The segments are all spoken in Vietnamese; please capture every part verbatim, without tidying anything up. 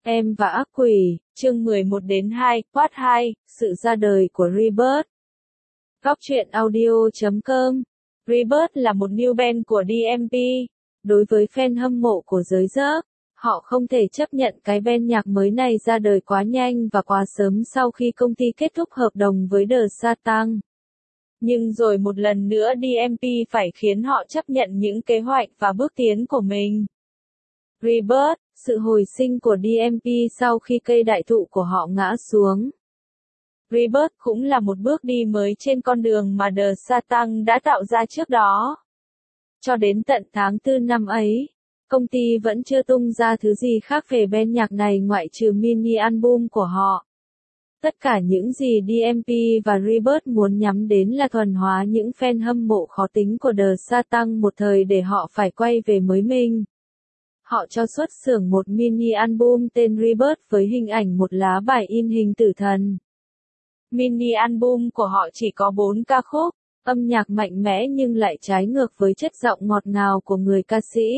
Em và ác quỷ, chương mười một đến hai, part hai, sự ra đời của Rebirth. Góc truyện audio chấm com. Rebirth là một new band của đê em pê. Đối với fan hâm mộ của giới rock, họ không thể chấp nhận cái band nhạc mới này ra đời quá nhanh và quá sớm sau khi công ty kết thúc hợp đồng với The Satan. Nhưng rồi một lần nữa đê em pê phải khiến họ chấp nhận những kế hoạch và bước tiến của mình. Rebirth, sự hồi sinh của đê em pê sau khi cây đại thụ của họ ngã xuống. Rebirth cũng là một bước đi mới trên con đường mà The Satan đã tạo ra trước đó. Cho đến tận tháng tư năm ấy, công ty vẫn chưa tung ra thứ gì khác về band nhạc này ngoại trừ mini album của họ. Tất cả những gì đê em pê và Rebirth muốn nhắm đến là thuần hóa những fan hâm mộ khó tính của The Satan một thời để họ phải quay về mới mình. Họ cho xuất xưởng một mini album tên Rebirth với hình ảnh một lá bài in hình tử thần. Mini album của họ chỉ có bốn ca khúc, âm nhạc mạnh mẽ nhưng lại trái ngược với chất giọng ngọt ngào của người ca sĩ.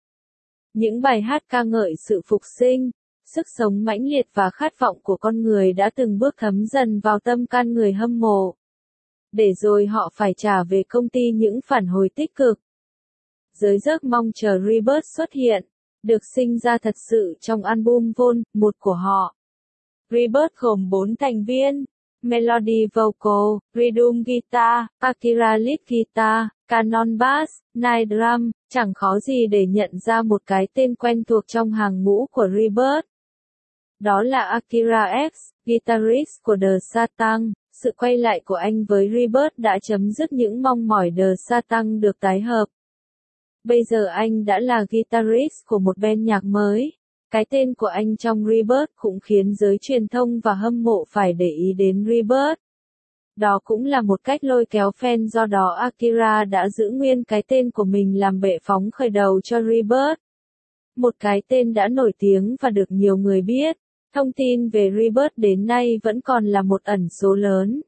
Những bài hát ca ngợi sự phục sinh, sức sống mãnh liệt và khát vọng của con người đã từng bước thấm dần vào tâm can người hâm mộ. Để rồi họ phải trả về công ty những phản hồi tích cực. Giới rock mong chờ Rebirth xuất hiện, được sinh ra thật sự trong album Vol. một của họ. Rebirth gồm bốn thành viên: Melody vocal, rhythm guitar, Akira lead guitar, Canon bass, Night drum. Chẳng khó gì để nhận ra một cái tên quen thuộc trong hàng ngũ của Rebirth. Đó là Akira X, guitarist của The Satan. Sự quay lại của anh với Rebirth đã chấm dứt những mong mỏi The Satan được tái hợp. Bây giờ anh đã là guitarist của một band nhạc mới. Cái tên của anh trong Rebirth cũng khiến giới truyền thông và hâm mộ phải để ý đến Rebirth. Đó cũng là một cách lôi kéo fan, do đó Akira đã giữ nguyên cái tên của mình làm bệ phóng khởi đầu cho Rebirth. Một cái tên đã nổi tiếng và được nhiều người biết. Thông tin về Rebirth đến nay vẫn còn là một ẩn số lớn.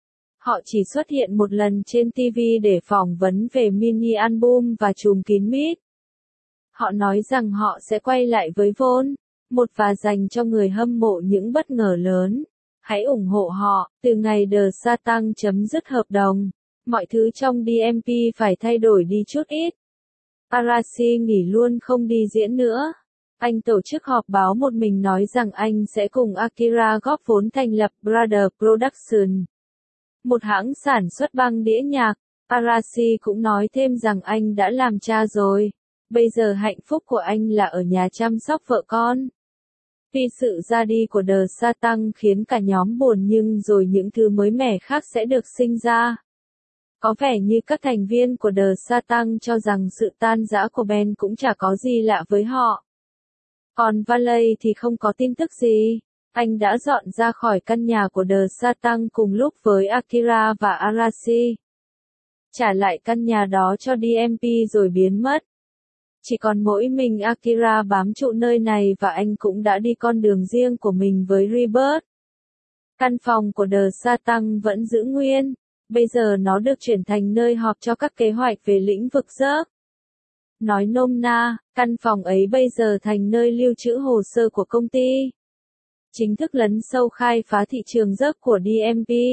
Họ chỉ xuất hiện một lần trên ti vi để phỏng vấn về mini album và trùm kín mít. Họ nói rằng họ sẽ quay lại với Vol. một và dành cho người hâm mộ những bất ngờ lớn. Hãy ủng hộ họ. Từ ngày The Satan chấm dứt hợp đồng, mọi thứ trong đê em pê phải thay đổi đi chút ít. Arashi nghỉ luôn không đi diễn nữa. Anh tổ chức họp báo một mình nói rằng anh sẽ cùng Akira góp vốn thành lập Brother Production, một hãng sản xuất băng đĩa nhạc. Arashi cũng nói thêm rằng anh đã làm cha rồi. Bây giờ hạnh phúc của anh là ở nhà chăm sóc vợ con. Vì sự ra đi của The Satan khiến cả nhóm buồn, nhưng rồi những thứ mới mẻ khác sẽ được sinh ra. Có vẻ như các thành viên của The Satan cho rằng sự tan rã của band cũng chả có gì lạ với họ. Còn Valley thì không có tin tức gì. Anh đã dọn ra khỏi căn nhà của The Satan cùng lúc với Akira và Arashi. Trả lại căn nhà đó cho đê em pê rồi biến mất. Chỉ còn mỗi mình Akira bám trụ nơi này và anh cũng đã đi con đường riêng của mình với Rebirth. Căn phòng của The Satan vẫn giữ nguyên. Bây giờ nó được chuyển thành nơi họp cho các kế hoạch về lĩnh vực rock. Nói nôm na, căn phòng ấy bây giờ thành nơi lưu trữ hồ sơ của công ty. Chính thức lấn sâu khai phá thị trường rock của đê em pê.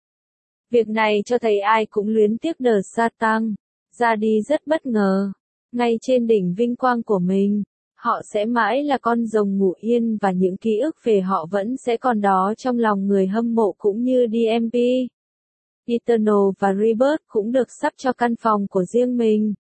Việc này cho thấy ai cũng luyến tiếc The Satan. Ra đi rất bất ngờ. Ngay trên đỉnh vinh quang của mình, họ sẽ mãi là con rồng ngủ yên và những ký ức về họ vẫn sẽ còn đó trong lòng người hâm mộ cũng như đê em pê. Eternal và Rebirth cũng được sắp cho căn phòng của riêng mình.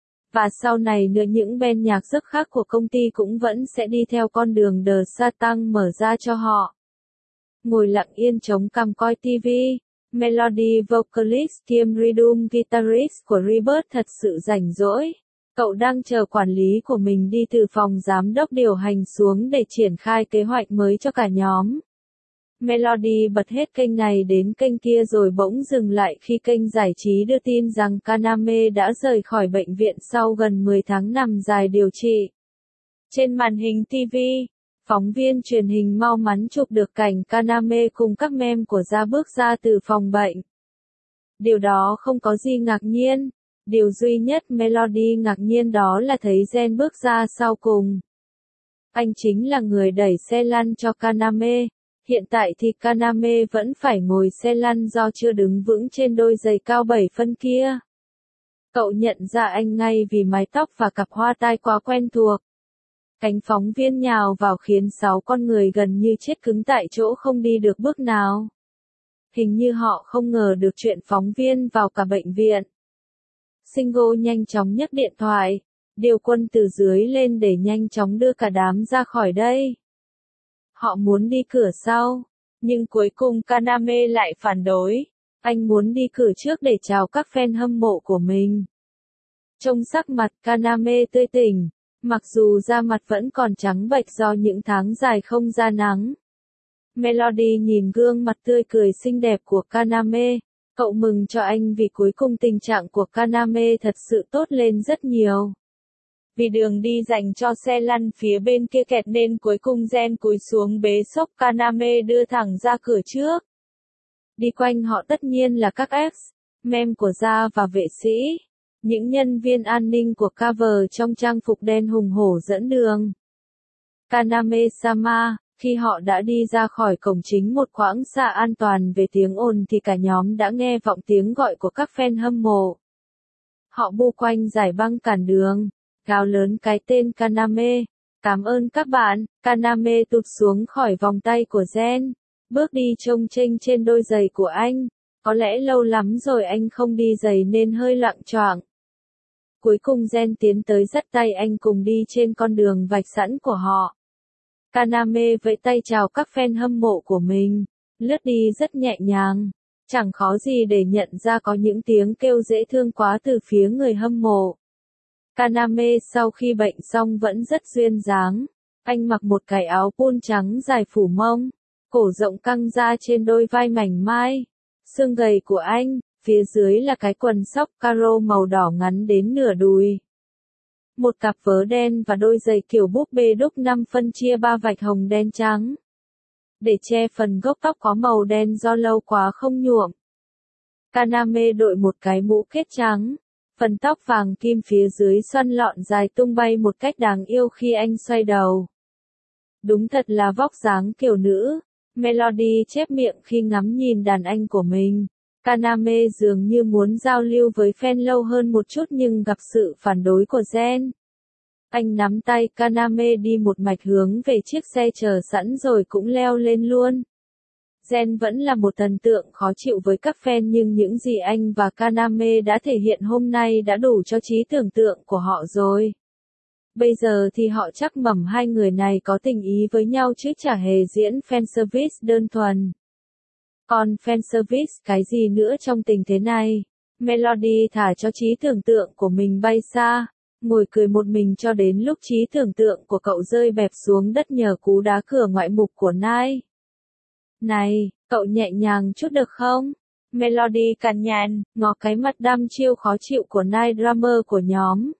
Và sau này nữa những band nhạc rất khác của công ty cũng vẫn sẽ đi theo con đường The Satan mở ra cho họ. Ngồi lặng yên chống cằm coi ti vi, Melody vocalist kiêm rhythm guitarist của Rebirth thật sự rảnh rỗi. Cậu đang chờ quản lý của mình đi từ phòng giám đốc điều hành xuống để triển khai kế hoạch mới cho cả nhóm. Melody bật hết kênh này đến kênh kia rồi bỗng dừng lại khi kênh giải trí đưa tin rằng Kaname đã rời khỏi bệnh viện sau gần mười tháng nằm dài điều trị. Trên màn hình ti vi, phóng viên truyền hình mau mắn chụp được cảnh Kaname cùng các mem của Ra bước ra từ phòng bệnh. Điều đó không có gì ngạc nhiên. Điều duy nhất Melody ngạc nhiên đó là thấy Gen bước ra sau cùng. Anh chính là người đẩy xe lăn cho Kaname. Hiện tại thì Kaname vẫn phải ngồi xe lăn do chưa đứng vững trên đôi giày cao bảy phân kia. Cậu nhận ra anh ngay vì mái tóc và cặp hoa tai quá quen thuộc. Cánh phóng viên nhào vào khiến sáu con người gần như chết cứng tại chỗ không đi được bước nào. Hình như họ không ngờ được chuyện phóng viên vào cả bệnh viện. Shingo nhanh chóng nhấc điện thoại, điều quân từ dưới lên để nhanh chóng đưa cả đám ra khỏi đây. Họ muốn đi cửa sau, nhưng cuối cùng Kaname lại phản đối. Anh muốn đi cửa trước để chào các fan hâm mộ của mình. Trông sắc mặt Kaname tươi tỉnh, mặc dù da mặt vẫn còn trắng bệch do những tháng dài không ra nắng. Melody nhìn gương mặt tươi cười xinh đẹp của Kaname, cậu mừng cho anh vì cuối cùng tình trạng của Kaname thật sự tốt lên rất nhiều. Vì đường đi dành cho xe lăn phía bên kia kẹt nên cuối cùng Gen cúi xuống bế xốc Kaname đưa thẳng ra cửa trước. Đi quanh họ tất nhiên là các ex, mem của gia và vệ sĩ, những nhân viên an ninh của cover trong trang phục đen hùng hổ dẫn đường. Kaname-sama, khi họ đã đi ra khỏi cổng chính một quãng xa an toàn về tiếng ồn thì cả nhóm đã nghe vọng tiếng gọi của các fan hâm mộ. Họ bu quanh giải băng cản đường, gào lớn cái tên Kaname. Cảm ơn các bạn. Kaname tụt xuống khỏi vòng tay của Gen, bước đi chông chênh trên đôi giày của anh. Có lẽ lâu lắm rồi anh không đi giày nên hơi loạng choạng. Cuối cùng Gen tiến tới dắt tay anh cùng đi trên con đường vạch sẵn của họ. Kaname vẫy tay chào các fan hâm mộ của mình, lướt đi rất nhẹ nhàng. Chẳng khó gì để nhận ra có những tiếng kêu dễ thương quá từ phía người hâm mộ. Kaname sau khi bệnh xong vẫn rất duyên dáng. Anh mặc một cái áo pun trắng dài phủ mông, cổ rộng căng ra trên đôi vai mảnh mai. Xương gầy của anh, phía dưới là cái quần sóc caro màu đỏ ngắn đến nửa đùi. Một cặp vớ đen và đôi giày kiểu búp bê đúc năm phân chia ba vạch hồng đen trắng. Để che phần gốc tóc có màu đen do lâu quá không nhuộm. Kaname đội một cái mũ kết trắng. Phần tóc vàng kim phía dưới xoăn lọn dài tung bay một cách đáng yêu khi anh xoay đầu. Đúng thật là vóc dáng kiểu nữ. Melody chép miệng khi ngắm nhìn đàn anh của mình. Kaname dường như muốn giao lưu với fan lâu hơn một chút nhưng gặp sự phản đối của Gen. Anh nắm tay Kaname đi một mạch hướng về chiếc xe chờ sẵn rồi cũng leo lên luôn. Gen vẫn là một thần tượng khó chịu với các fan nhưng những gì anh và Kaname đã thể hiện hôm nay đã đủ cho trí tưởng tượng của họ rồi. Bây giờ thì họ chắc mẩm hai người này có tình ý với nhau chứ chả hề diễn fanservice đơn thuần. Còn fanservice cái gì nữa trong tình thế này? Melody thả cho trí tưởng tượng của mình bay xa, ngồi cười một mình cho đến lúc trí tưởng tượng của cậu rơi bẹp xuống đất nhờ cú đá cửa ngoại mục của Nai. Này, cậu nhẹ nhàng chút được không? Melody cằn nhằn, ngó cái mặt đăm chiêu khó chịu của Nai drummer của nhóm.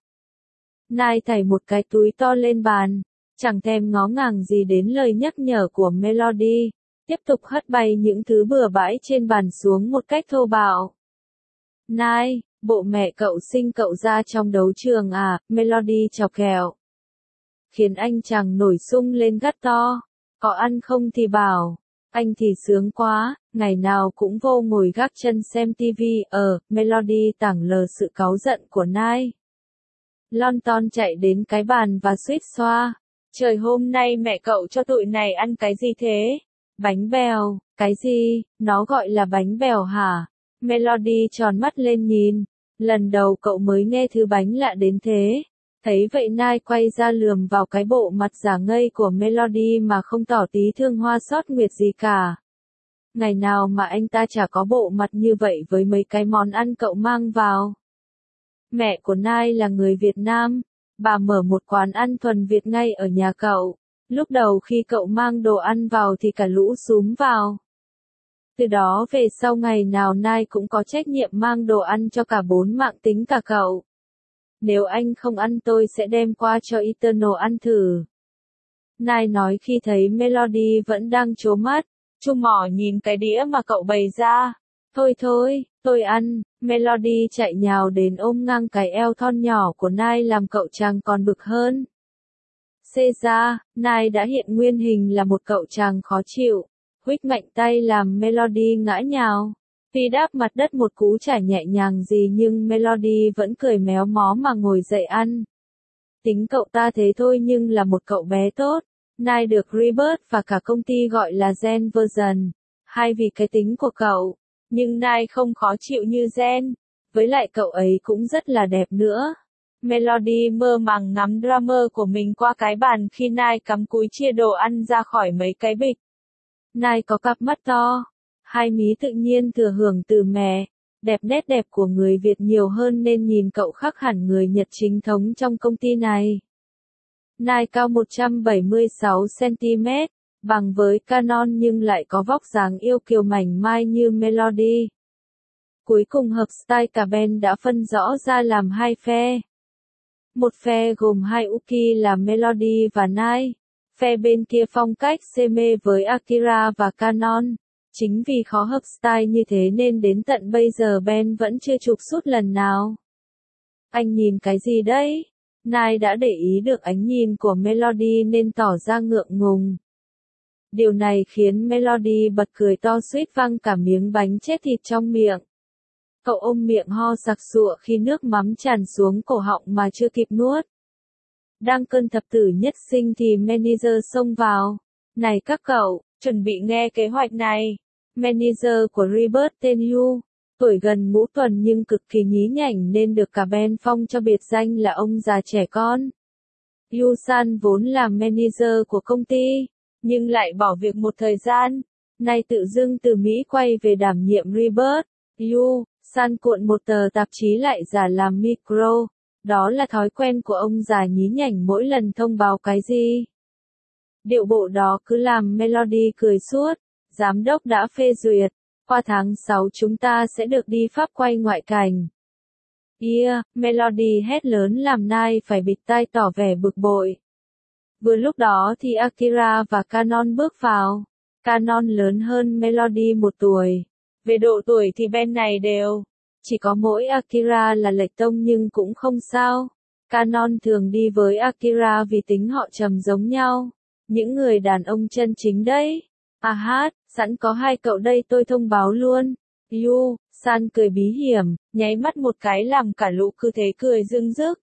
Nai thảy một cái túi to lên bàn, chẳng thèm ngó ngàng gì đến lời nhắc nhở của Melody, tiếp tục hất bay những thứ bừa bãi trên bàn xuống một cách thô bạo. Nai, bộ mẹ cậu sinh cậu ra trong đấu trường à? Melody chọc ghẹo. Khiến anh chàng nổi sung lên gắt to. Có ăn không thì bảo. Anh thì sướng quá, ngày nào cũng vô ngồi gác chân xem tivi. Ờ, Melody tảng lờ sự cáu giận của Nai. Lon ton chạy đến cái bàn và suýt xoa. Trời, hôm nay mẹ cậu cho tụi này ăn cái gì thế? Bánh bèo. Cái gì? Nó gọi là bánh bèo hả? Melody tròn mắt lên nhìn. Lần đầu cậu mới nghe thứ bánh lạ đến thế. Thấy vậy Nai quay ra lườm vào cái bộ mặt giả ngây của Melody mà không tỏ tí thương hoa xót nguyệt gì cả. Ngày nào mà anh ta chả có bộ mặt như vậy với mấy cái món ăn cậu mang vào. Mẹ của Nai là người Việt Nam. Bà mở một quán ăn thuần Việt ngay ở nhà cậu. Lúc đầu khi cậu mang đồ ăn vào thì cả lũ xúm vào. Từ đó về sau ngày nào Nai cũng có trách nhiệm mang đồ ăn cho cả bốn mạng tính cả cậu. Nếu anh không ăn tôi sẽ đem qua cho Eternal ăn thử. Nai nói khi thấy Melody vẫn đang trố mắt, chu mỏ nhìn cái đĩa mà cậu bày ra. Thôi thôi, tôi ăn. Melody chạy nhào đến ôm ngang cái eo thon nhỏ của Nai làm cậu chàng còn bực hơn. Xê ra, Nai đã hiện nguyên hình là một cậu chàng khó chịu, huých mạnh tay làm Melody ngã nhào. Phi đáp mặt đất một cú chải nhẹ nhàng gì nhưng Melody vẫn cười méo mó mà ngồi dậy ăn. Tính cậu ta thế thôi nhưng là một cậu bé tốt. Nai được Rebirth và cả công ty gọi là Gen version hai vì cái tính của cậu. Nhưng Nai không khó chịu như Gen. Với lại cậu ấy cũng rất là đẹp nữa. Melody mơ màng ngắm drummer của mình qua cái bàn khi Nai cắm cúi chia đồ ăn ra khỏi mấy cái bịch. Nai có cặp mắt to, hai mí tự nhiên thừa hưởng từ mẹ, đẹp nét đẹp của người Việt nhiều hơn nên nhìn cậu khác hẳn người Nhật chính thống trong công ty này. Nai cao một trăm bảy mươi sáu xăng ti mét, bằng với Canon nhưng lại có vóc dáng yêu kiều mảnh mai như Melody. Cuối cùng hợp style cả band đã phân rõ ra làm hai phe. Một phe gồm hai Uki là Melody và Nai. Phe bên kia phong cách say mê với Akira và Canon. Chính vì khó hợp style như thế nên đến tận bây giờ band vẫn chưa chụp shoot lần nào. Anh nhìn cái gì đấy? Nai đã để ý được ánh nhìn của Melody nên tỏ ra ngượng ngùng. Điều này khiến Melody bật cười to suýt văng cả miếng bánh chết thịt trong miệng. Cậu ôm miệng ho sặc sụa khi nước mắm tràn xuống cổ họng mà chưa kịp nuốt. Đang cơn thập tử nhất sinh thì manager xông vào. Này các cậu, chuẩn bị nghe kế hoạch này. Manager của Rebirth tên Yu, tuổi gần ngũ tuần nhưng cực kỳ nhí nhảnh nên được cả band phong cho biệt danh là ông già trẻ con. Yu-san vốn là manager của công ty, nhưng lại bỏ việc một thời gian. Nay tự dưng từ Mỹ quay về đảm nhiệm Rebirth. Yu-san cuộn một tờ tạp chí lại giả làm micro. Đó là thói quen của ông già nhí nhảnh mỗi lần thông báo cái gì. Điệu bộ đó cứ làm Melody cười suốt. Giám đốc đã phê duyệt. Qua tháng sáu chúng ta sẽ được đi Pháp quay ngoại cảnh. Yeah, Melody hét lớn làm Nai phải bịt tai tỏ vẻ bực bội. Vừa lúc đó thì Akira và Canon bước vào. Canon lớn hơn Melody một tuổi. Về độ tuổi thì bên này đều. Chỉ có mỗi Akira là lệch tông nhưng cũng không sao. Canon thường đi với Akira vì tính họ trầm giống nhau. Những người đàn ông chân chính đấy. À hát, sẵn có hai cậu đây tôi thông báo luôn. Yu-san cười bí hiểm, nháy mắt một cái làm cả lũ cứ thế cười rưng rức.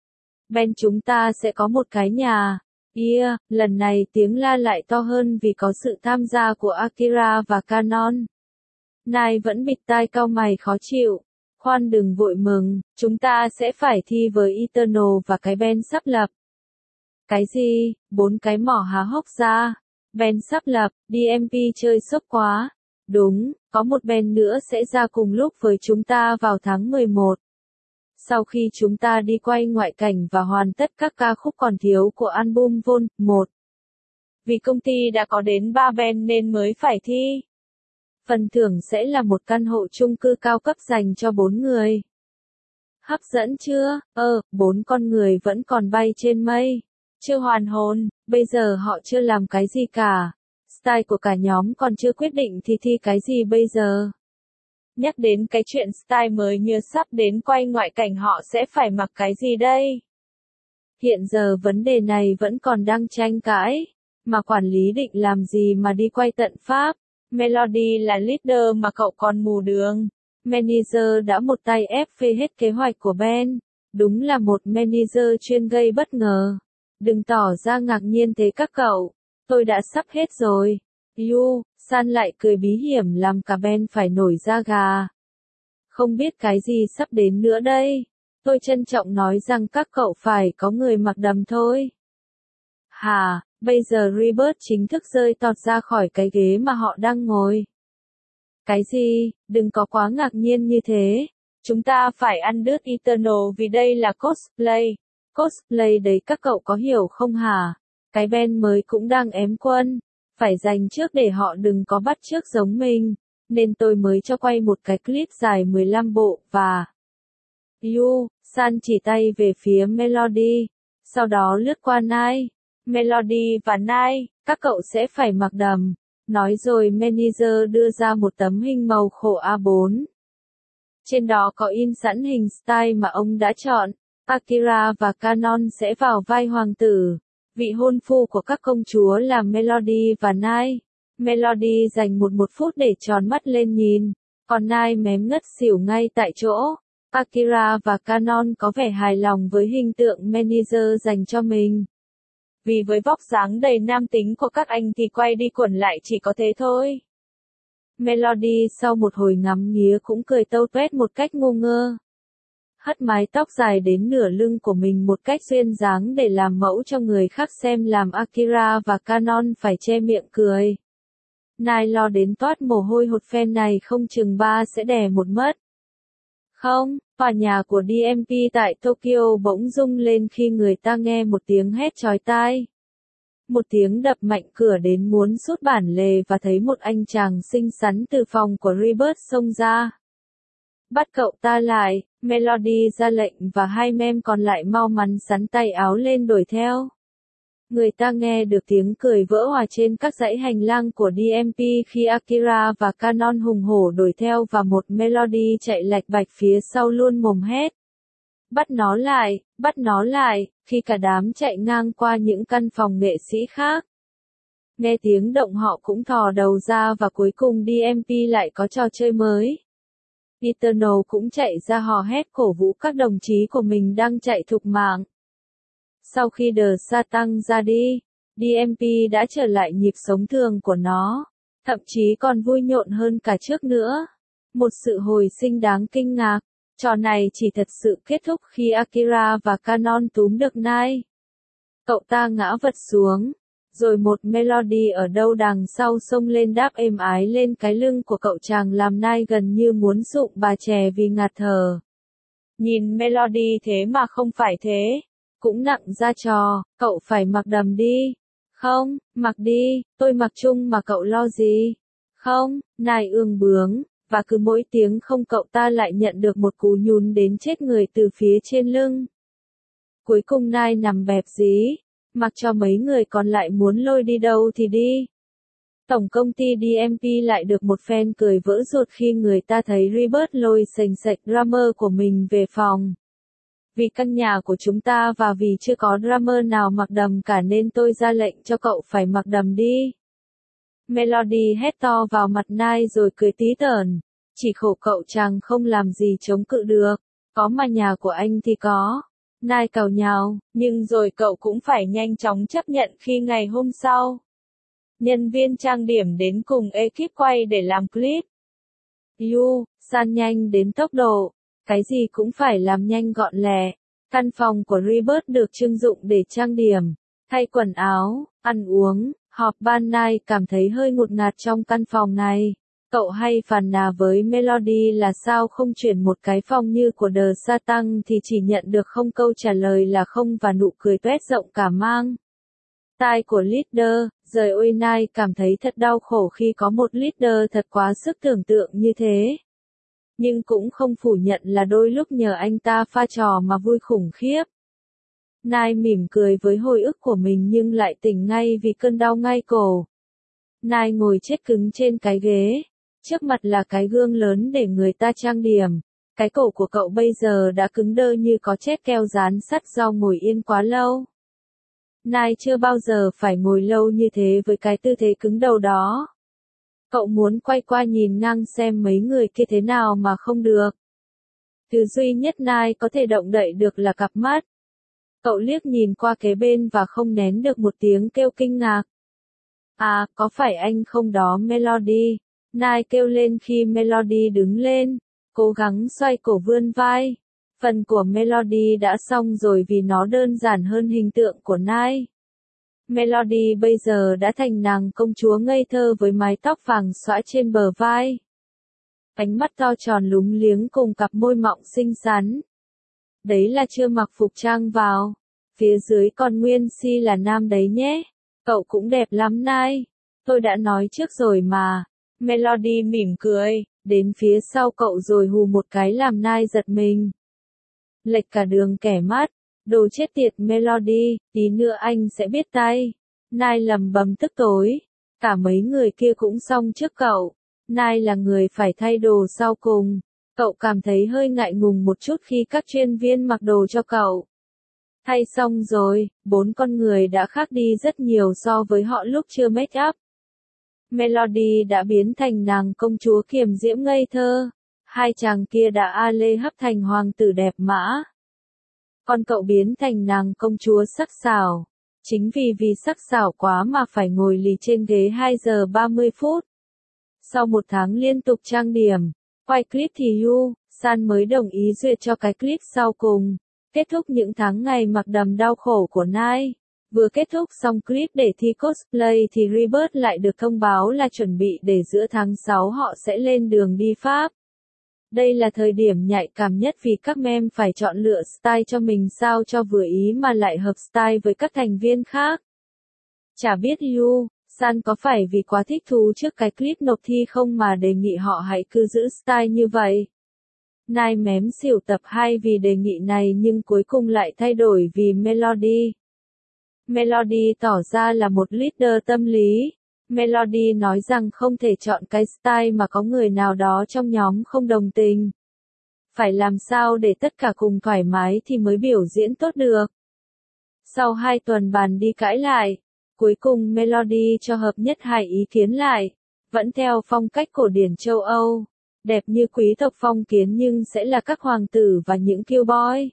Bên chúng ta sẽ có một cái nhà. Yeah, lần này tiếng la lại to hơn vì có sự tham gia của Akira và Canon. Nai vẫn bịt tai cau mày khó chịu. Khoan đừng vội mừng, chúng ta sẽ phải thi với Eternal và cái band sắp lập. Cái gì? Bốn cái mỏ há hốc ra. Band sắp lập, đê em pê chơi sốc quá. Đúng, có một band nữa sẽ ra cùng lúc với chúng ta vào tháng mười một. Sau khi chúng ta đi quay ngoại cảnh và hoàn tất các ca khúc còn thiếu của album Vol. một. Vì công ty đã có đến ba band nên mới phải thi. Phần thưởng sẽ là một căn hộ chung cư cao cấp dành cho bốn người. Hấp dẫn chưa? Ơ, bốn con người vẫn còn bay trên mây. Chưa hoàn hồn, bây giờ họ chưa làm cái gì cả. Style của cả nhóm còn chưa quyết định thì thi cái gì bây giờ? Nhắc đến cái chuyện style mới như sắp đến quay ngoại cảnh họ sẽ phải mặc cái gì đây? Hiện giờ vấn đề này vẫn còn đang tranh cãi. Mà quản lý định làm gì mà đi quay tận Pháp? Melody là leader mà cậu còn mù đường. Manager đã một tay ép phê hết kế hoạch của band. Đúng là một manager chuyên gây bất ngờ. Đừng tỏ ra ngạc nhiên thế các cậu. Tôi đã sắp hết rồi. Yu-san lại cười bí hiểm làm cả band phải nổi da gà. Không biết cái gì sắp đến nữa đây. Tôi trân trọng nói rằng các cậu phải có người mặc đầm thôi. Hà, bây giờ Rebirth chính thức rơi tọt ra khỏi cái ghế mà họ đang ngồi. Cái gì? Đừng có quá ngạc nhiên như thế. Chúng ta phải ăn đứt Eternal vì đây là cosplay. Cosplay đấy các cậu có hiểu không hả? Cái band mới cũng đang ém quân. Phải dành trước để họ đừng có bắt chước giống mình. Nên tôi mới cho quay một cái clip dài mười lăm bộ và... Yu-san chỉ tay về phía Melody. Sau đó lướt qua Nai. Melody và Nai, các cậu sẽ phải mặc đầm. Nói rồi manager đưa ra một tấm hình màu khổ A bốn. Trên đó có in sẵn hình style mà ông đã chọn. Akira và Canon sẽ vào vai hoàng tử. Vị hôn phu của các công chúa là Melody và Nai. Melody dành một một phút để tròn mắt lên nhìn, còn Nai mém ngất xỉu ngay tại chỗ. Akira và Kanon có vẻ hài lòng với hình tượng manager dành cho mình. Vì với vóc dáng đầy nam tính của các anh thì quay đi quẩn lại chỉ có thế thôi. Melody sau một hồi ngắm nghía cũng cười tâu tuét một cách ngu ngơ. Hất mái tóc dài đến nửa lưng của mình một cách duyên dáng để làm mẫu cho người khác xem làm Akira và Kanon phải che miệng cười. Nai lo đến toát mồ hôi hột phen này không chừng ba sẽ đẻ một mất. Không, tòa nhà của đê em pê tại Tokyo bỗng rung lên khi người ta nghe một tiếng hét chói tai. Một tiếng đập mạnh cửa đến muốn sút bản lề và thấy một anh chàng xinh xắn từ phòng của Rebirth xông ra. Bắt cậu ta lại, Melody ra lệnh và hai mem còn lại mau mắn sắn tay áo lên đuổi theo. Người ta nghe được tiếng cười vỡ hòa trên các dãy hành lang của đê em pê khi Akira và Kanon hùng hổ đuổi theo và một Melody chạy lạch bạch phía sau luôn mồm hét. Bắt nó lại, bắt nó lại, khi cả đám chạy ngang qua những căn phòng nghệ sĩ khác. Nghe tiếng động họ cũng thò đầu ra và cuối cùng đê em pê lại có trò chơi mới. Eternal cũng chạy ra hò hét cổ vũ các đồng chí của mình đang chạy thục mạng. Sau khi The Satan ra đi, đê em pê đã trở lại nhịp sống thường của nó, thậm chí còn vui nhộn hơn cả trước nữa. Một sự hồi sinh đáng kinh ngạc, trò này chỉ thật sự kết thúc khi Akira và Kanon túm được Nai. Cậu ta ngã vật xuống, rồi một Melody ở đâu đằng sau xông lên đáp êm ái lên cái lưng của cậu chàng làm Nai gần như muốn rụng bà chè vì ngạt thở. Nhìn Melody thế mà không phải thế. Cũng nặng ra trò, cậu phải mặc đầm đi. Không, mặc đi, tôi mặc chung mà cậu lo gì. Không, Nai ương bướng, và cứ mỗi tiếng không cậu ta lại nhận được một cú nhún đến chết người từ phía trên lưng. Cuối cùng Nai nằm bẹp dí, mặc cho mấy người còn lại muốn lôi đi đâu thì đi. Tổng công ty đê em pê lại được một phen cười vỡ ruột khi người ta thấy Rebirth lôi sành sạch drummer của mình về phòng. Vì căn nhà của chúng ta và vì chưa có drummer nào mặc đầm cả nên tôi ra lệnh cho cậu phải mặc đầm đi. Melody hét to vào mặt Nai rồi cười tí tởn. Chỉ khổ cậu chàng không làm gì chống cự được. Có mà nhà của anh thì có. Nai càu nhào, nhưng rồi cậu cũng phải nhanh chóng chấp nhận khi ngày hôm sau. Nhân viên trang điểm đến cùng ekip quay để làm clip. Yu, san nhanh đến tốc độ. Cái gì cũng phải làm nhanh gọn lẹ. Căn phòng của Rebirth được trưng dụng để trang điểm, thay quần áo, ăn uống, họp ban. Nai cảm thấy hơi ngột ngạt trong căn phòng này. Cậu hay phàn nàn với Melody là sao không chuyển một cái phòng như của The Satan thì chỉ nhận được không câu trả lời là không và nụ cười tuét rộng cả mang. Tai của leader, rời ôi Nai cảm thấy thật đau khổ khi có một leader thật quá sức tưởng tượng như thế. Nhưng cũng không phủ nhận là đôi lúc nhờ anh ta pha trò mà vui khủng khiếp. Nai mỉm cười với hồi ức của mình nhưng lại tỉnh ngay vì cơn đau ngay cổ. Nai ngồi chết cứng trên cái ghế. Trước mặt là cái gương lớn để người ta trang điểm. Cái cổ của cậu bây giờ đã cứng đơ như có chét keo dán sắt do ngồi yên quá lâu. Nai chưa bao giờ phải ngồi lâu như thế với cái tư thế cứng đầu đó. Cậu muốn quay qua nhìn ngang xem mấy người kia thế nào mà không được. Thứ duy nhất Nai có thể động đậy được là cặp mắt. Cậu liếc nhìn qua kế bên và không nén được một tiếng kêu kinh ngạc. À, có phải anh không đó Melody? Nai kêu lên khi Melody đứng lên, cố gắng xoay cổ vươn vai. Phần của Melody đã xong rồi vì nó đơn giản hơn hình tượng của Nai. Melody bây giờ đã thành nàng công chúa ngây thơ với mái tóc vàng xõa trên bờ vai. Ánh mắt to tròn lúng liếng cùng cặp môi mọng xinh xắn. Đấy là chưa mặc phục trang vào. Phía dưới còn nguyên si là nam đấy nhé. Cậu cũng đẹp lắm Nai. Tôi đã nói trước rồi mà. Melody mỉm cười, đến phía sau cậu rồi hù một cái làm Nai giật mình. Lệch cả đường kẻ mắt. Đồ chết tiệt Melody, tí nữa anh sẽ biết tay. Nai lầm bầm tức tối. Cả mấy người kia cũng xong trước cậu. Nai là người phải thay đồ sau cùng. Cậu cảm thấy hơi ngại ngùng một chút khi các chuyên viên mặc đồ cho cậu. Thay xong rồi, bốn con người đã khác đi rất nhiều so với họ lúc chưa make up. Melody đã biến thành nàng công chúa kiềm diễm ngây thơ. Hai chàng kia đã a lê hấp thành hoàng tử đẹp mã. Còn cậu biến thành nàng công chúa sắc sảo. Chính vì vì sắc sảo quá mà phải ngồi lì trên ghế hai giờ ba mươi phút. Sau một tháng liên tục trang điểm, quay clip thì Yu San mới đồng ý duyệt cho cái clip sau cùng. Kết thúc những tháng ngày mặc đầm đau khổ của Nai. Vừa kết thúc xong clip để thi cosplay thì Rebirth lại được thông báo là chuẩn bị để giữa tháng sáu họ sẽ lên đường đi Pháp. Đây là thời điểm nhạy cảm nhất vì các mem phải chọn lựa style cho mình sao cho vừa ý mà lại hợp style với các thành viên khác. Chả biết Yu San có phải vì quá thích thú trước cái clip nộp thi không mà đề nghị họ hãy cứ giữ style như vậy. Nai mém xỉu tập hai vì đề nghị này nhưng cuối cùng lại thay đổi vì Melody. Melody tỏ ra là một leader tâm lý. Melody nói rằng không thể chọn cái style mà có người nào đó trong nhóm không đồng tình. Phải làm sao để tất cả cùng thoải mái thì mới biểu diễn tốt được. Sau hai tuần bàn đi cãi lại, cuối cùng Melody cho hợp nhất hai ý kiến lại, vẫn theo phong cách cổ điển châu Âu, đẹp như quý tộc phong kiến nhưng sẽ là các hoàng tử và những kill boy.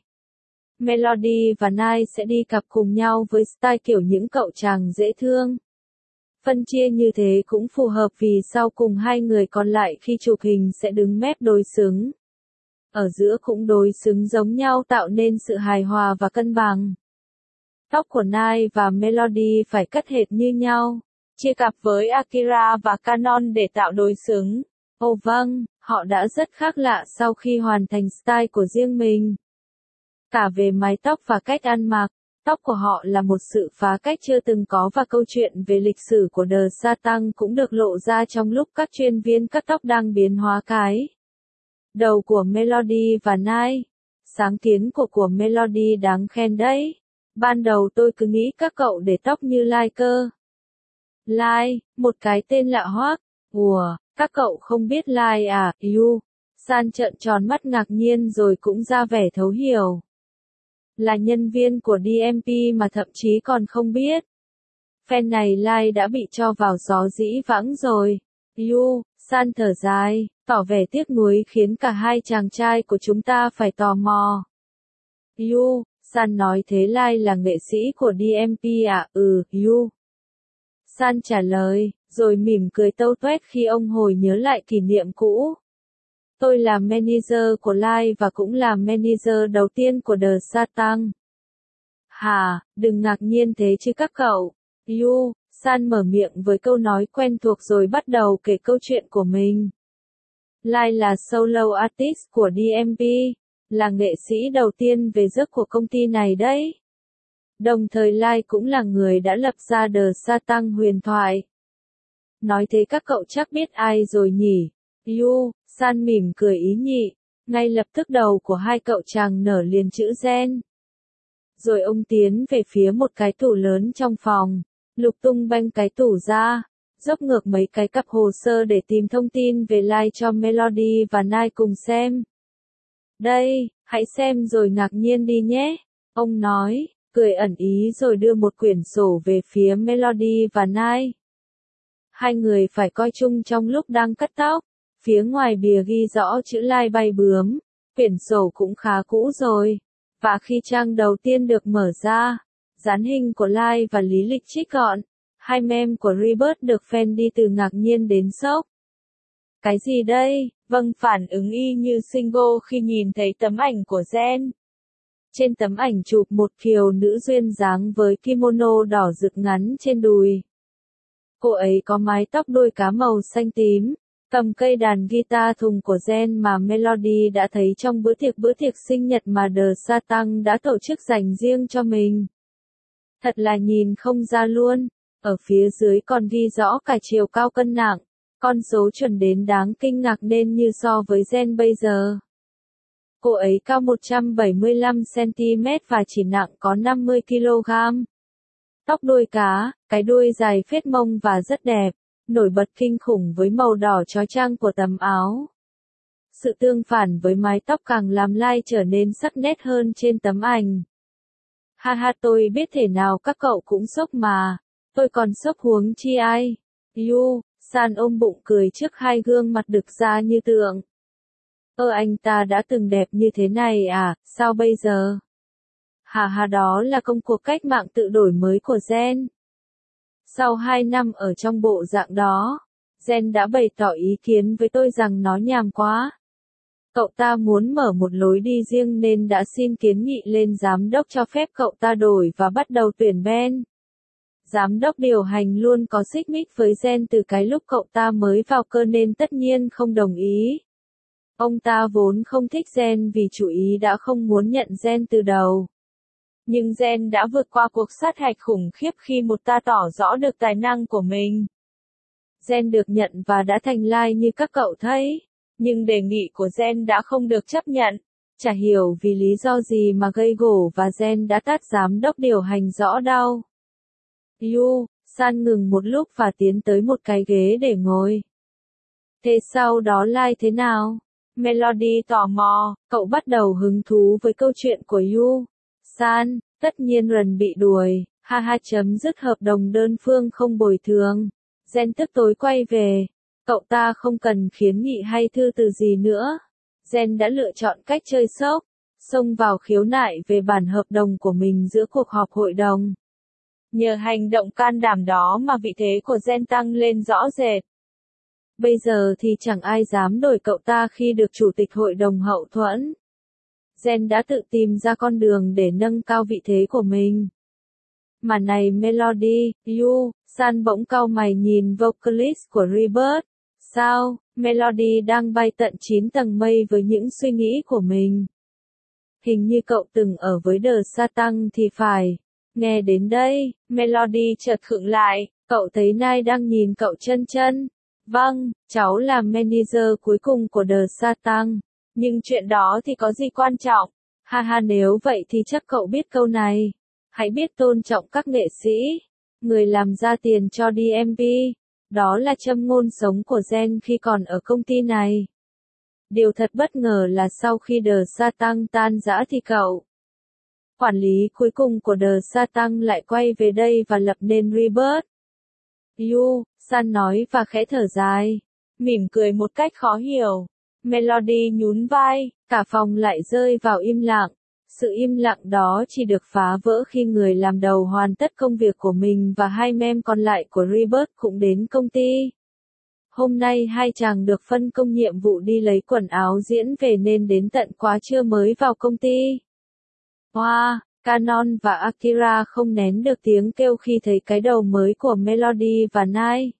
Melody và Nai sẽ đi cặp cùng nhau với style kiểu những cậu chàng dễ thương. Phân chia như thế cũng phù hợp vì sau cùng hai người còn lại khi chụp hình sẽ đứng mép đối xứng. Ở giữa cũng đối xứng giống nhau tạo nên sự hài hòa và cân bằng. Tóc của Nai và Melody phải cắt hệt như nhau, chia cặp với Akira và Canon để tạo đối xứng. Ồ vâng, họ đã rất khác lạ sau khi hoàn thành style của riêng mình. Cả về mái tóc và cách ăn mặc, tóc của họ là một sự phá cách chưa từng có và câu chuyện về lịch sử của The Satan cũng được lộ ra trong lúc các chuyên viên cắt tóc đang biến hóa cái đầu của Melody và Nai. Sáng kiến của của Melody đáng khen đấy. Ban đầu tôi cứ nghĩ các cậu để tóc như Lai cơ. Lai, một cái tên lạ hoắc. Ủa, các cậu không biết Lai à? Yu San trợn tròn mắt ngạc nhiên rồi cũng ra vẻ thấu hiểu. Là nhân viên của đê em pê mà thậm chí còn không biết. Fan này Lai đã bị cho vào gió dĩ vãng rồi. Yu San thở dài, tỏ vẻ tiếc nuối khiến cả hai chàng trai của chúng ta phải tò mò. Yu San nói thế Lai là nghệ sĩ của đê em pê à? Ừ, Yu San trả lời, rồi mỉm cười tâu tuét khi ông hồi nhớ lại kỷ niệm cũ. Tôi là manager của Lai và cũng là manager đầu tiên của The Satan. Hà, đừng ngạc nhiên thế chứ các cậu. Yu San mở miệng với câu nói quen thuộc rồi bắt đầu kể câu chuyện của mình. Lai là solo artist của đê em pê, là nghệ sĩ đầu tiên về giấc của công ty này đấy. Đồng thời Lai cũng là người đã lập ra The Satan huyền thoại. Nói thế các cậu chắc biết ai rồi nhỉ? Yu San mỉm cười ý nhị, ngay lập tức đầu của hai cậu chàng nở liền chữ gen. Rồi ông tiến về phía một cái tủ lớn trong phòng, lục tung banh cái tủ ra, dốc ngược mấy cái cặp hồ sơ để tìm thông tin về Lai cho Melody và Nai cùng xem. Đây, hãy xem rồi ngạc nhiên đi nhé, ông nói, cười ẩn ý rồi đưa một quyển sổ về phía Melody và Nai. Hai người phải coi chung trong lúc đang cắt tóc. Phía ngoài bìa ghi rõ chữ Lai bay bướm, quyển sổ cũng khá cũ rồi, và khi trang đầu tiên được mở ra, dán hình của Lai và lý lịch trích gọn, hai mem của Rebirth được fan đi từ ngạc nhiên đến sốc. Cái gì đây? Vâng, phản ứng y như Shingo khi nhìn thấy tấm ảnh của Gen. Trên tấm ảnh chụp một kiều nữ duyên dáng với kimono đỏ rực ngắn trên đùi. Cô ấy có mái tóc đuôi cá màu xanh tím, cầm cây đàn guitar thùng của Gen mà Melody đã thấy trong bữa tiệc bữa tiệc sinh nhật mà The Satan đã tổ chức dành riêng cho mình. Thật là nhìn không ra luôn, ở phía dưới còn ghi rõ cả chiều cao cân nặng, con số chuẩn đến đáng kinh ngạc nên như so với Gen bây giờ. Cô ấy cao một trăm bảy mươi lăm xăng-ti-mét và chỉ nặng có năm mươi ki lô gam. Tóc đuôi cá, cái đuôi dài phết mông và rất đẹp, nổi bật kinh khủng với màu đỏ chói chang của tấm áo. Sự tương phản với mái tóc càng làm Lai trở nên sắc nét hơn trên tấm ảnh. Ha ha, tôi biết thể nào các cậu cũng sốc mà. Tôi còn sốc huống chi ai. Yu, San ôm bụng cười trước hai gương mặt đực ra như tượng. Ơ anh ta đã từng đẹp như thế này à, sao bây giờ? Hà hà, đó là công cuộc cách mạng tự đổi mới của Gen. Sau hai năm ở trong bộ dạng đó, Gen đã bày tỏ ý kiến với tôi rằng nó nhàm quá. Cậu ta muốn mở một lối đi riêng nên đã xin kiến nghị lên giám đốc cho phép cậu ta đổi và bắt đầu tuyển Ben. Giám đốc điều hành luôn có xích mích với Gen từ cái lúc cậu ta mới vào cơ nên tất nhiên không đồng ý. Ông ta vốn không thích Gen vì chủ ý đã không muốn nhận Gen từ đầu. Nhưng Gen đã vượt qua cuộc sát hạch khủng khiếp khi một ta tỏ rõ được tài năng của mình. Gen được nhận và đã thành lai như các cậu thấy. Nhưng đề nghị của Gen đã không được chấp nhận. Chả hiểu vì lý do gì mà gây gổ và Gen đã tát giám đốc điều hành rõ đau. Yu, San ngừng một lúc và tiến tới một cái ghế để ngồi. Thế sau đó Lai thế nào? Melody tò mò, cậu bắt đầu hứng thú với câu chuyện của Yu. San, tất nhiên Rần bị đuổi, ha ha, chấm dứt hợp đồng đơn phương không bồi thường. Gen tức tối quay về. Cậu ta không cần khiến nghị hay thư từ gì nữa. Gen đã lựa chọn cách chơi sốc, xông vào khiếu nại về bản hợp đồng của mình giữa cuộc họp hội đồng. Nhờ hành động can đảm đó mà vị thế của Gen tăng lên rõ rệt. Bây giờ thì chẳng ai dám đổi cậu ta khi được chủ tịch hội đồng hậu thuẫn. Gen đã tự tìm ra con đường để nâng cao vị thế của mình. Mà này Melody, Yu, San bỗng cau mày nhìn vocalist của Rebirth. Sao, Melody đang bay tận chín tầng mây với những suy nghĩ của mình. Hình như cậu từng ở với The Satan thì phải. Nghe đến đây, Melody chợt khựng lại, cậu thấy Nai đang nhìn cậu chân chân. Vâng, cháu là manager cuối cùng của The Satan. Nhưng chuyện đó thì có gì quan trọng? Ha ha, nếu vậy thì chắc cậu biết câu này. Hãy biết tôn trọng các nghệ sĩ, người làm ra tiền cho đê em pê. Đó là châm ngôn sống của Gen khi còn ở công ty này. Điều thật bất ngờ là sau khi The Satan tan rã thì cậu, quản lý cuối cùng của The Satan lại quay về đây và lập nên Rebirth. Yu, San nói và khẽ thở dài, mỉm cười một cách khó hiểu. Melody nhún vai, cả phòng lại rơi vào im lặng. Sự im lặng đó chỉ được phá vỡ khi người làm đầu hoàn tất công việc của mình và hai mem còn lại của Rebirth cũng đến công ty. Hôm nay hai chàng được phân công nhiệm vụ đi lấy quần áo diễn về nên đến tận quá trưa mới vào công ty. Wow, Canon và Akira không nén được tiếng kêu khi thấy cái đầu mới của Melody và Nai.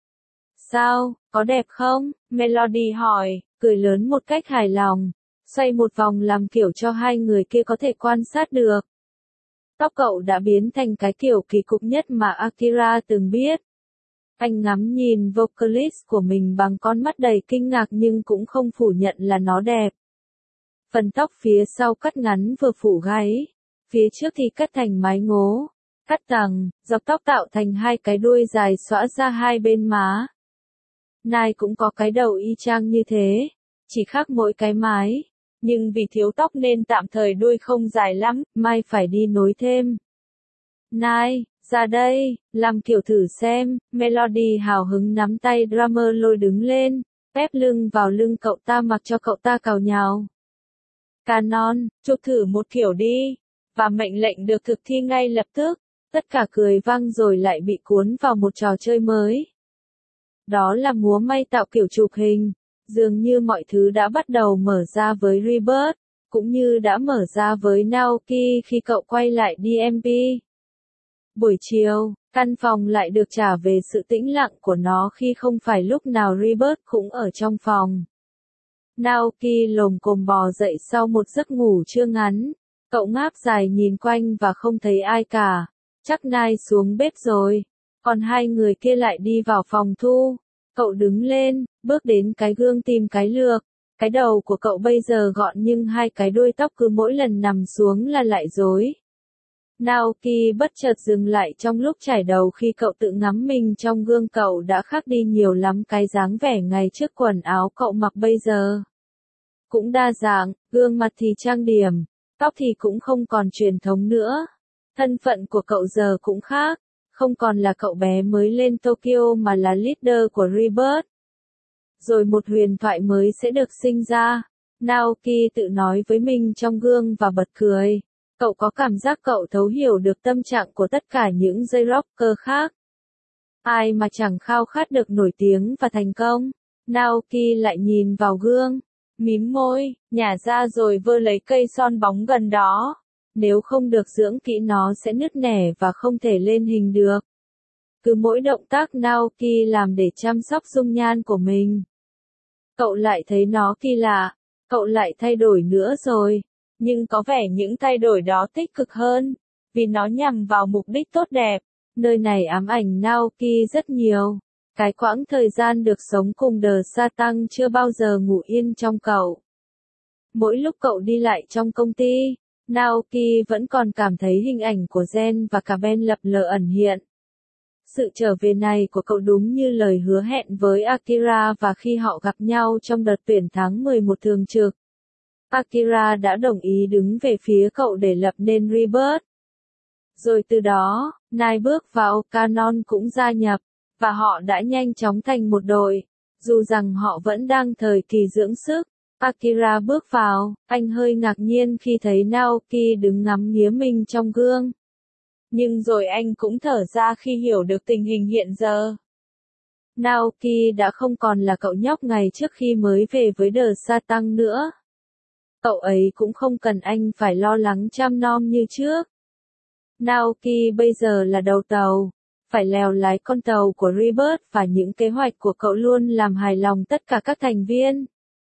Sao, có đẹp không? Melody hỏi, cười lớn một cách hài lòng. Xoay một vòng làm kiểu cho hai người kia có thể quan sát được. Tóc cậu đã biến thành cái kiểu kỳ cục nhất mà Akira từng biết. Anh ngắm nhìn vocalist của mình bằng con mắt đầy kinh ngạc nhưng cũng không phủ nhận là nó đẹp. Phần tóc phía sau cắt ngắn vừa phủ gáy, phía trước thì cắt thành mái ngố, cắt tầng, dọc tóc tạo thành hai cái đuôi dài xõa ra hai bên má. Nai cũng có cái đầu y chang như thế, chỉ khác mỗi cái mái. Nhưng vì thiếu tóc nên tạm thời đuôi không dài lắm, mai phải đi nối thêm. Nai, ra đây, làm kiểu thử xem. Melody hào hứng nắm tay drummer lôi đứng lên, ép lưng vào lưng cậu ta mặc cho cậu ta cào nhào. Canon, chụp thử một kiểu đi. Và mệnh lệnh được thực thi ngay lập tức. Tất cả cười vang rồi lại bị cuốn vào một trò chơi mới. Đó là múa may tạo kiểu chụp hình. Dường như mọi thứ đã bắt đầu mở ra với Rebirth, cũng như đã mở ra với Naoki khi cậu quay lại đê em pê. Buổi chiều, căn phòng lại được trả về sự tĩnh lặng của nó khi không phải lúc nào Rebirth cũng ở trong phòng. Naoki lồm cồm bò dậy sau một giấc ngủ trưa ngắn. Cậu ngáp dài nhìn quanh và không thấy ai cả. Chắc Nai xuống bếp rồi. Còn hai người kia lại đi vào phòng thu. Cậu đứng lên, bước đến cái gương tìm cái lược. Cái đầu của cậu bây giờ gọn nhưng hai cái đuôi tóc cứ mỗi lần nằm xuống là lại rối. Naoki bất chợt dừng lại trong lúc chải đầu khi cậu tự ngắm mình trong gương. Cậu đã khác đi nhiều lắm cái dáng vẻ ngày trước. Quần áo cậu mặc bây giờ cũng đa dạng, gương mặt thì trang điểm, tóc thì cũng không còn truyền thống nữa. Thân phận của cậu giờ cũng khác, không còn là cậu bé mới lên Tokyo mà là leader của Rebirth. Rồi một huyền thoại mới sẽ được sinh ra. Naoki tự nói với mình trong gương và bật cười. Cậu có cảm giác cậu thấu hiểu được tâm trạng của tất cả những J-rocker khác. Ai mà chẳng khao khát được nổi tiếng và thành công. Naoki lại nhìn vào gương, mím môi, nhả ra rồi vơ lấy cây son bóng gần đó. Nếu không được dưỡng kỹ nó sẽ nứt nẻ và không thể lên hình được. Cứ mỗi động tác Naoki làm để chăm sóc dung nhan của mình. Cậu lại thấy nó kỳ lạ, cậu lại thay đổi nữa rồi. Nhưng có vẻ những thay đổi đó tích cực hơn, vì nó nhằm vào mục đích tốt đẹp. Nơi này ám ảnh Naoki rất nhiều. Cái quãng thời gian được sống cùng The Satan chưa bao giờ ngủ yên trong cậu. Mỗi lúc cậu đi lại trong công ty, Naoki vẫn còn cảm thấy hình ảnh của Gen và cả Ben lập lờ ẩn hiện. Sự trở về này của cậu đúng như lời hứa hẹn với Akira và khi họ gặp nhau trong đợt tuyển tháng mười một thường trực. Akira đã đồng ý đứng về phía cậu để lập nên Rebirth. Rồi từ đó, Nai bước vào, Canon cũng gia nhập, và họ đã nhanh chóng thành một đội. Dù rằng họ vẫn đang thời kỳ dưỡng sức, Akira bước vào, anh hơi ngạc nhiên khi thấy Naoki đứng ngắm nghía mình trong gương. Nhưng rồi anh cũng thở ra khi hiểu được tình hình hiện giờ. Naoki đã không còn là cậu nhóc ngày trước khi mới về với The Satan nữa. Cậu ấy cũng không cần anh phải lo lắng chăm nom như trước. Naoki bây giờ là đầu tàu, phải lèo lái con tàu của Rebirth và những kế hoạch của cậu luôn làm hài lòng tất cả các thành viên.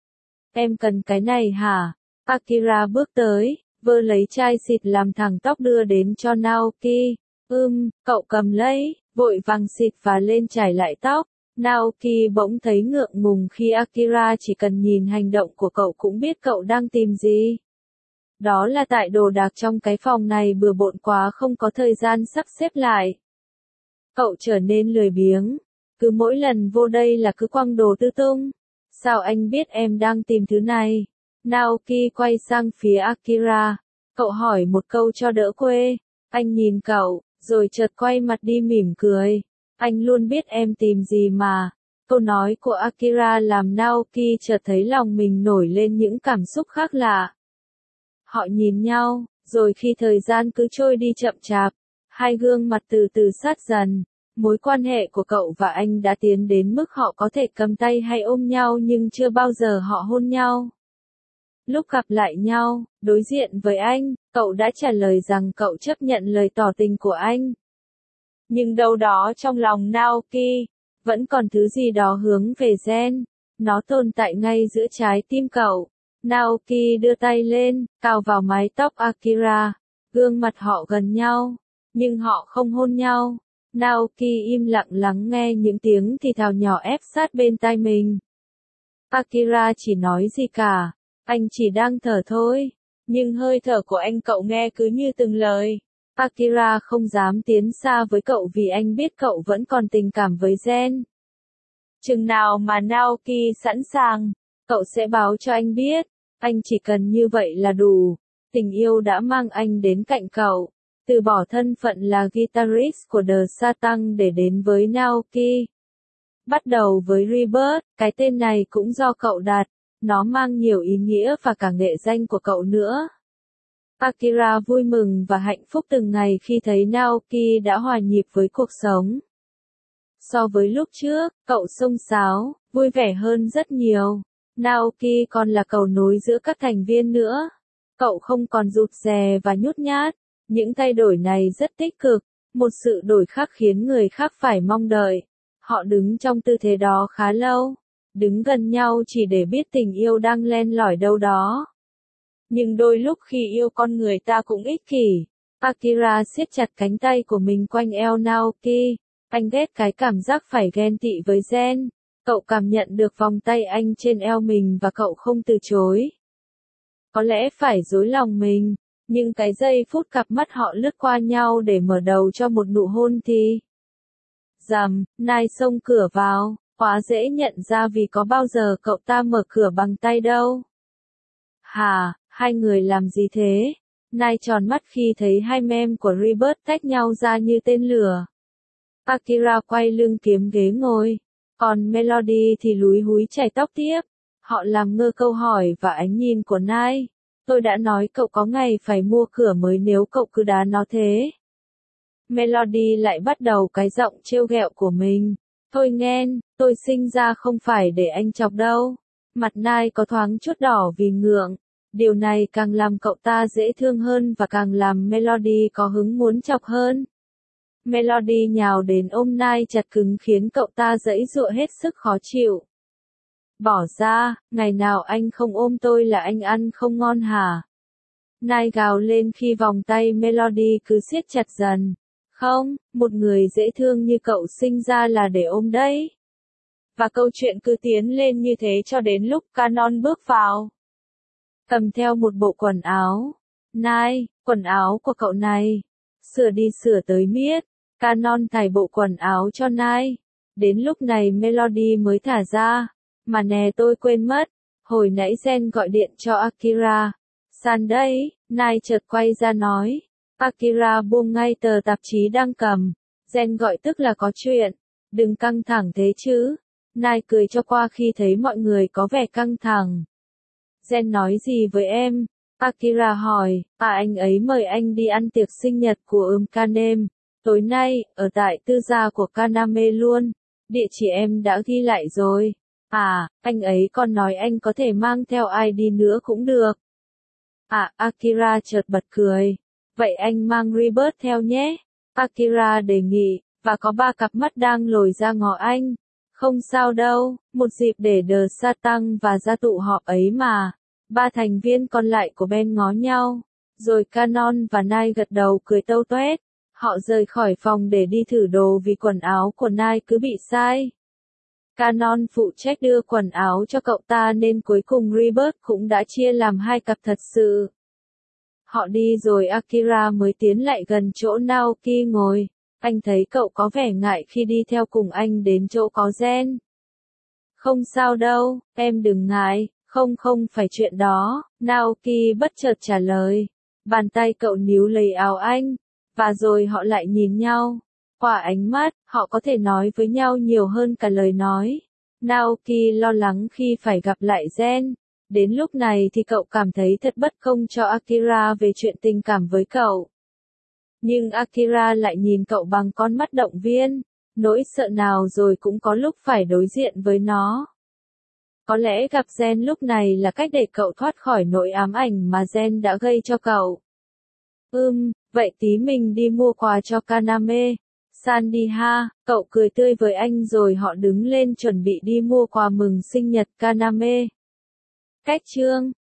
Em cần cái này hả? Akira bước tới, vơ lấy chai xịt làm thẳng tóc đưa đến cho Naoki. Ừm, cậu cầm lấy, vội vàng xịt và lên chải lại tóc. Naoki bỗng thấy ngượng ngùng khi Akira chỉ cần nhìn hành động của cậu cũng biết cậu đang tìm gì. Đó là tại đồ đạc trong cái phòng này bừa bộn quá không có thời gian sắp xếp lại. Cậu trở nên lười biếng. Cứ mỗi lần vô đây là cứ quăng đồ tứ tung. Sao anh biết em đang tìm thứ này? Naoki quay sang phía Akira. Cậu hỏi một câu cho đỡ quê. Anh nhìn cậu, rồi chợt quay mặt đi mỉm cười. Anh luôn biết em tìm gì mà. Câu nói của Akira làm Naoki chợt thấy lòng mình nổi lên những cảm xúc khác lạ. Họ nhìn nhau, rồi khi thời gian cứ trôi đi chậm chạp, hai gương mặt từ từ sát dần. Mối quan hệ của cậu và anh đã tiến đến mức họ có thể cầm tay hay ôm nhau nhưng chưa bao giờ họ hôn nhau. Lúc gặp lại nhau, đối diện với anh, cậu đã trả lời rằng cậu chấp nhận lời tỏ tình của anh. Nhưng đâu đó trong lòng Naoki, vẫn còn thứ gì đó hướng về Gen. Nó tồn tại ngay giữa trái tim cậu. Naoki đưa tay lên, cào vào mái tóc Akira. Gương mặt họ gần nhau, nhưng họ không hôn nhau. Naoki im lặng lắng nghe những tiếng thì thào nhỏ ép sát bên tai mình. Akira chỉ nói gì cả, anh chỉ đang thở thôi. Nhưng hơi thở của anh cậu nghe cứ như từng lời. Akira không dám tiến xa với cậu vì anh biết cậu vẫn còn tình cảm với Gen. Chừng nào mà Naoki sẵn sàng, cậu sẽ báo cho anh biết. Anh chỉ cần như vậy là đủ. Tình yêu đã mang anh đến cạnh cậu. Từ bỏ thân phận là guitarist của The Satan để đến với Naoki. Bắt đầu với Rebirth, cái tên này cũng do cậu đặt. Nó mang nhiều ý nghĩa và cả nghệ danh của cậu nữa. Akira vui mừng và hạnh phúc từng ngày khi thấy Naoki đã hòa nhịp với cuộc sống. So với lúc trước, cậu xông xáo, vui vẻ hơn rất nhiều. Naoki còn là cầu nối giữa các thành viên nữa. Cậu không còn rụt rè và nhút nhát. Những thay đổi này rất tích cực, một sự đổi khác khiến người khác phải mong đợi. Họ đứng trong tư thế đó khá lâu, đứng gần nhau chỉ để biết tình yêu đang len lỏi đâu đó. Nhưng đôi lúc khi yêu con người ta cũng ích kỷ. Akira siết chặt cánh tay của mình quanh eo Naoki. Anh ghét cái cảm giác phải ghen tị với Gen. Cậu cảm nhận được vòng tay anh trên eo mình và cậu không từ chối. Có lẽ phải dối lòng mình, nhưng cái giây phút cặp mắt họ lướt qua nhau để mở đầu cho một nụ hôn thì... Rầm, Nai xông cửa vào, quá dễ nhận ra vì có bao giờ cậu ta mở cửa bằng tay đâu. Hà, hai người làm gì thế? Nai tròn mắt khi thấy hai mem của Rebirth tách nhau ra như tên lửa. Akira quay lưng kiếm ghế ngồi, còn Melody thì lúi húi chải tóc tiếp. Họ làm ngơ câu hỏi và ánh nhìn của Nai. Tôi đã nói cậu có ngày phải mua cửa mới nếu cậu cứ đá nó thế. Melody lại bắt đầu cái giọng trêu ghẹo của mình. Thôi nghen, tôi sinh ra không phải để anh chọc đâu. Mặt Nai có thoáng chút đỏ vì ngượng. Điều này càng làm cậu ta dễ thương hơn và càng làm Melody có hứng muốn chọc hơn. Melody nhào đến ôm Nai chặt cứng khiến cậu ta giãy giụa hết sức khó chịu. Bỏ ra, ngày nào anh không ôm tôi là anh ăn không ngon hả? Nai gào lên khi vòng tay Melody cứ siết chặt dần. Không, một người dễ thương như cậu sinh ra là để ôm đấy. Và câu chuyện cứ tiến lên như thế cho đến lúc Canon bước vào. Cầm theo một bộ quần áo. Nai, quần áo của cậu này. Sửa đi sửa tới miết. Canon thải bộ quần áo cho Nai. Đến lúc này Melody mới thả ra. Mà nè tôi quên mất. Hồi nãy Zen gọi điện cho Akira. San đây, Nai chợt quay ra nói. Akira buông ngay tờ tạp chí đang cầm. Zen gọi tức là có chuyện. Đừng căng thẳng thế chứ. Nai cười cho qua khi thấy mọi người có vẻ căng thẳng. Zen nói gì với em? Akira hỏi. À anh ấy mời anh đi ăn tiệc sinh nhật của ừm Kanem. Tối nay, ở tại tư gia của Kaname luôn. Địa chỉ em đã ghi lại rồi. À, anh ấy còn nói anh có thể mang theo ai đi nữa cũng được. À, Akira chợt bật cười. Vậy anh mang Rebirth theo nhé. Akira đề nghị, và có ba cặp mắt đang lồi ra ngó anh. Không sao đâu, một dịp để đờ sa tăng và ra tụ họp ấy mà. Ba thành viên còn lại của Ben ngó nhau. Rồi Canon và Nai gật đầu cười tâu toét. Họ rời khỏi phòng để đi thử đồ vì quần áo của Nai cứ bị sai. Canon phụ trách đưa quần áo cho cậu ta nên cuối cùng Rebirth cũng đã chia làm hai cặp thật sự. Họ đi rồi Akira mới tiến lại gần chỗ Naoki ngồi. Anh thấy cậu có vẻ ngại khi đi theo cùng anh đến chỗ có Zen. Không sao đâu, em đừng ngại, không không phải chuyện đó, Naoki bất chợt trả lời. Bàn tay cậu níu lấy áo anh, và rồi họ lại nhìn nhau. Qua ánh mắt, họ có thể nói với nhau nhiều hơn cả lời nói. Naoki lo lắng khi phải gặp lại Zen. Đến lúc này thì cậu cảm thấy thật bất công cho Akira về chuyện tình cảm với cậu. Nhưng Akira lại nhìn cậu bằng con mắt động viên. Nỗi sợ nào rồi cũng có lúc phải đối diện với nó. Có lẽ gặp Zen lúc này là cách để cậu thoát khỏi nỗi ám ảnh mà Zen đã gây cho cậu. Ừm, vậy tí mình đi mua quà cho Kaname. San đi ha, cậu cười tươi với anh rồi họ đứng lên chuẩn bị đi mua quà mừng sinh nhật Kaname. Cách chương